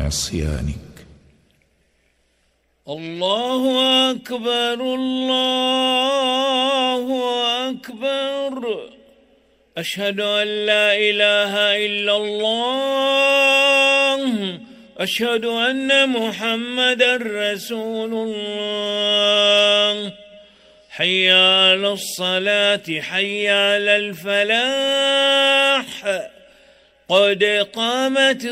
عصيانك. الله أكبر الله أكبر، أشهد أن لا إله إلا الله، أشهد أن محمدا رسول الله. حي على الصلاة حي على الفلاح، قد قامت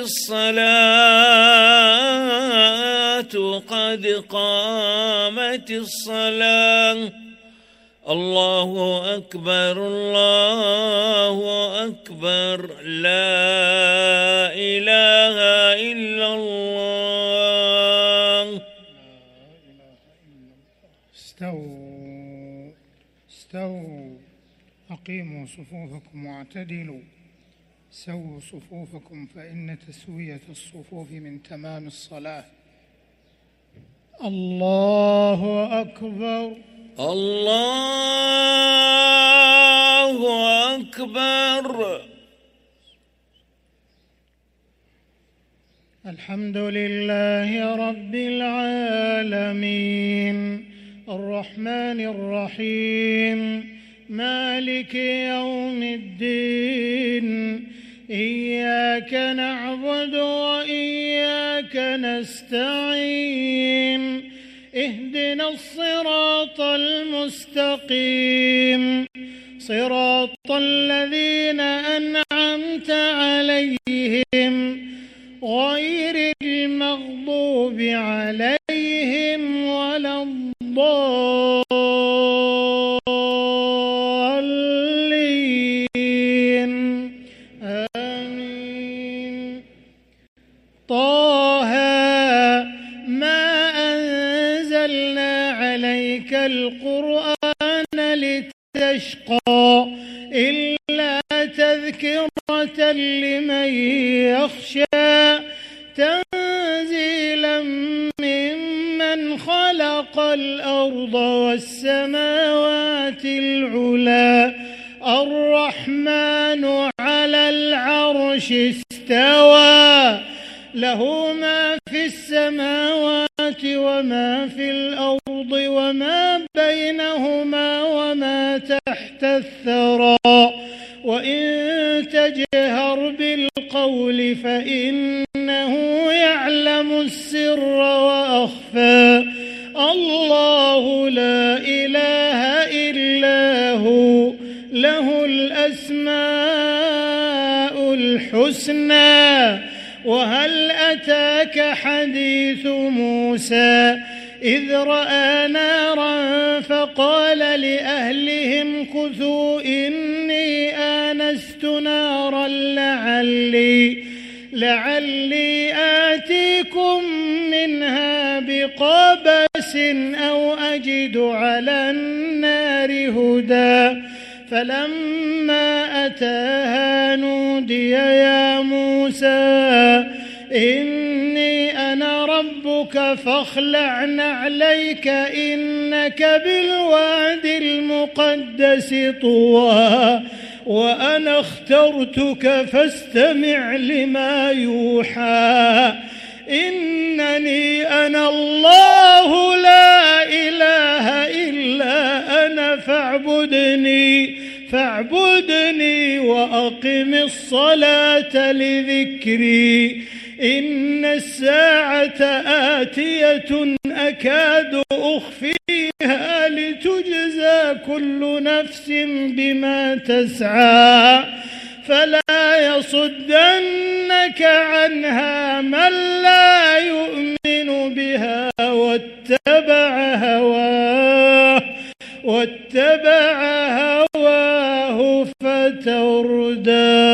الصلاة قد قامت الصلاة. الله أكبر الله أكبر، لا إله إلا الله. استووا أقيموا صفوفكم واعتدلوا، سووا صفوفكم فإن تسوية الصفوف من تمام الصلاة. الله أكبر الله أكبر. الحمد لله رب العالمين، الرحمن الرحيم، مالك يوم الدين، إياك نعبد وإياك نستعين، اهدنا الصراط المستقيم، صراط الذين أنعمت عليهم غير المغضوب عليهم ولا الضالين، آمين. طه ما أنزلنا عليك القرآن لتشقى إلا تذكرة لمن يخشى، تنزيلا ممن خلق الأرض والسماوات العلى. الرحمن على العرش استوى، له ما في السماوات وما في الأرض وما بينهما وما تحت الثرى. وإن تجهر بالقول فإنه يعلم السر وأخفى. الله لا إله إلا هو، له الأسماء الحسنى. وهل أتاك حديث موسى إذ رأى نارا فقال لأهلهم كثوا إني آنست نارا لعلي آتيكم منها بقبس أو أجد على النار هدى. فلما أتاها نودي يا موسى إني أنا ربك فاخلع نعليك إنك بالواد المقدس طوى وأنا اخترتك فاستمع لما يوحى. إنني أنا الله لا إله إلا أنا فاعبدني وأقم الصلاة لذكري. إن الساعة آتية أكاد أخفيها لتجزى كل نفس بما تسعى فلا يصدنك عنها من لا يؤمن بها واتبع هواه فتردى.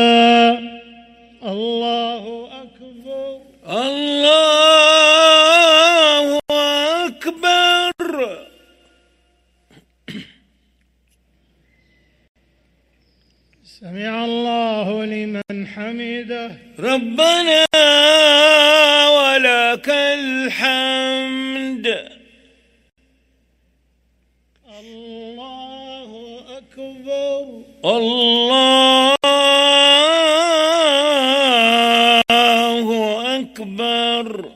الله أكبر الله أكبر. سمع الله لمن حمده. ربنا ولك الحمد. الله أكبر الله أكبر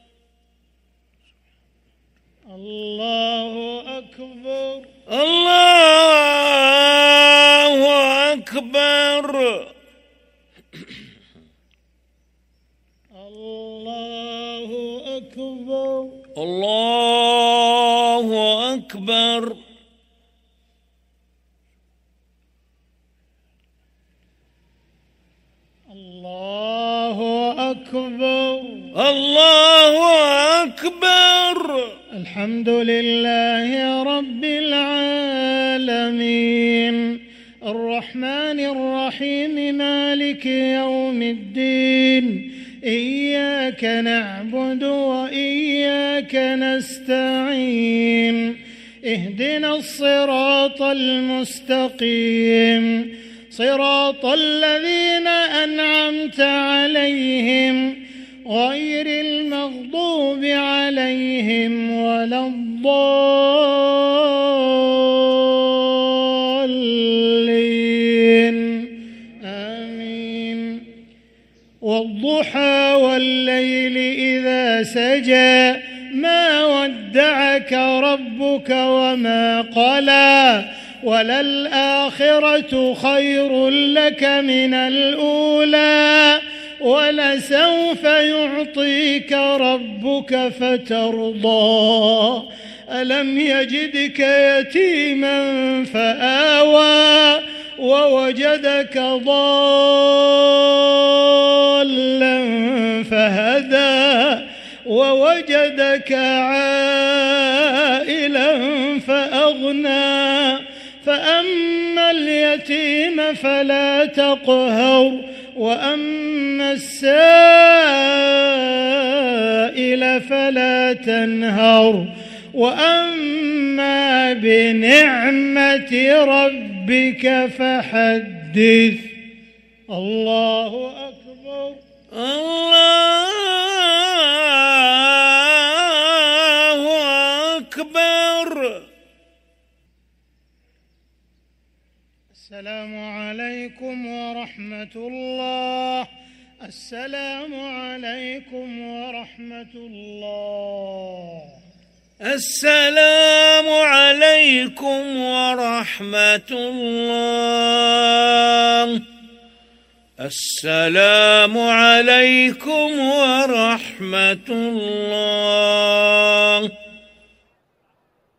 الله أكبر الله أكبر الله أكبر الله أكبر الله أكبر الله أكبر الحمد لله رب العالمين الرحمن الرحيم مالك يوم الدين إياك نعبد وإياك نستعين اهدنا الصراط المستقيم صراط الذين أنعمت عليهم غير المغضوب عليهم ولا الضالين آمين والضحى والليل إذا سجى ما ودعك ربك وما قلى وللآخرة خير لك من الأولى ولسوف يعطيك ربك فترضى ألم يجدك يتيما فآوى ووجدك ضالا فهدى ووجدك عائلا فأغنى فأما اليتيم فلا تقهر وأما السائل فلا تنهر وأما بنعمة ربك فحدث الله أكبر الله أكبر السلام عليكم ورحمة الله السلام عليكم ورحمة الله السلام عليكم ورحمة الله السلام عليكم ورحمة الله